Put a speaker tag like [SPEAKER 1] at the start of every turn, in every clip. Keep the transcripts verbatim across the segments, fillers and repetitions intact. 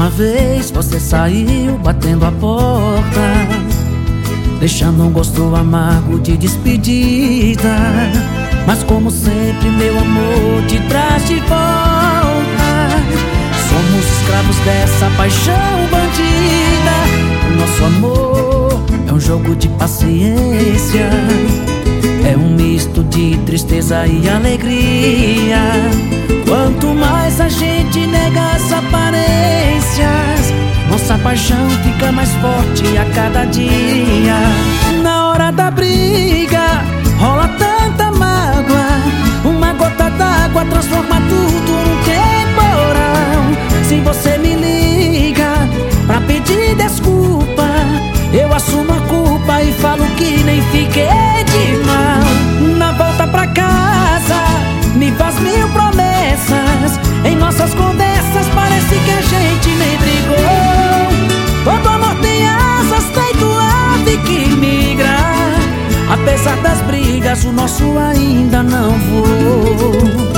[SPEAKER 1] uma vez você saiu batendo a porta, deixando um gosto amargo de despedida. Mas como sempre, meu amor te traz de volta. Somos escravos dessa paixão bandida. Nosso amor é um jogo de paciência, é um misto de tristeza e alegria. Quanto mais a gente nega as aparências, nossa paixão fica mais forte a cada dia. Na hora da briga rola tanta mágoa, uma gota d'água transforma tudo num temporal. Se você me liga pra pedir desculpa, eu assumo a culpa e falo que nem fiquei de mal. Na volta pra casa me faz mil promessas, em nossas conversas parece que a gente nem brigou. Todo amor tem asas, feito ave que migra. Apesar das brigas, o nosso ainda não voou.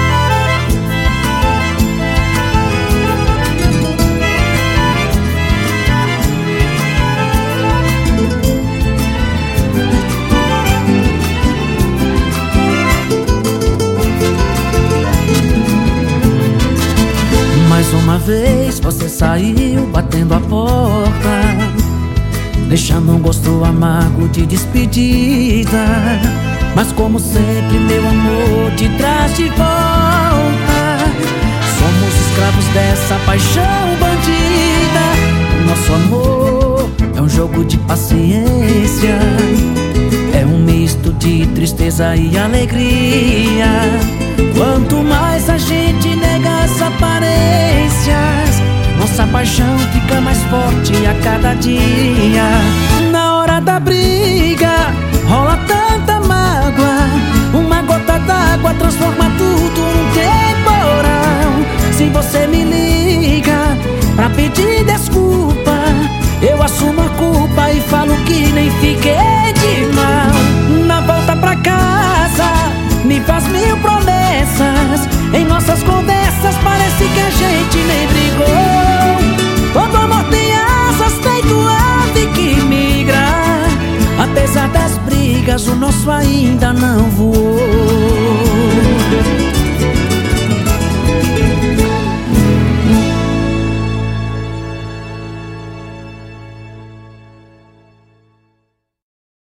[SPEAKER 1] Mais uma vez você saiu batendo a porta, deixando um gosto amargo de despedida. Mas como sempre, meu amor te traz de volta. Somos escravos dessa paixão bandida. Nosso amor é um jogo de paciência, é um misto de tristeza e alegria. Quanto mais a gente nega as aparências, nossa paixão fica mais forte a cada dia. Na hora da briga rola tanta mágoa, uma gota d'água transforma tudo num temporal. Se você me liga pra pedir desculpa, eu assumo a culpa e falo que nem fiquei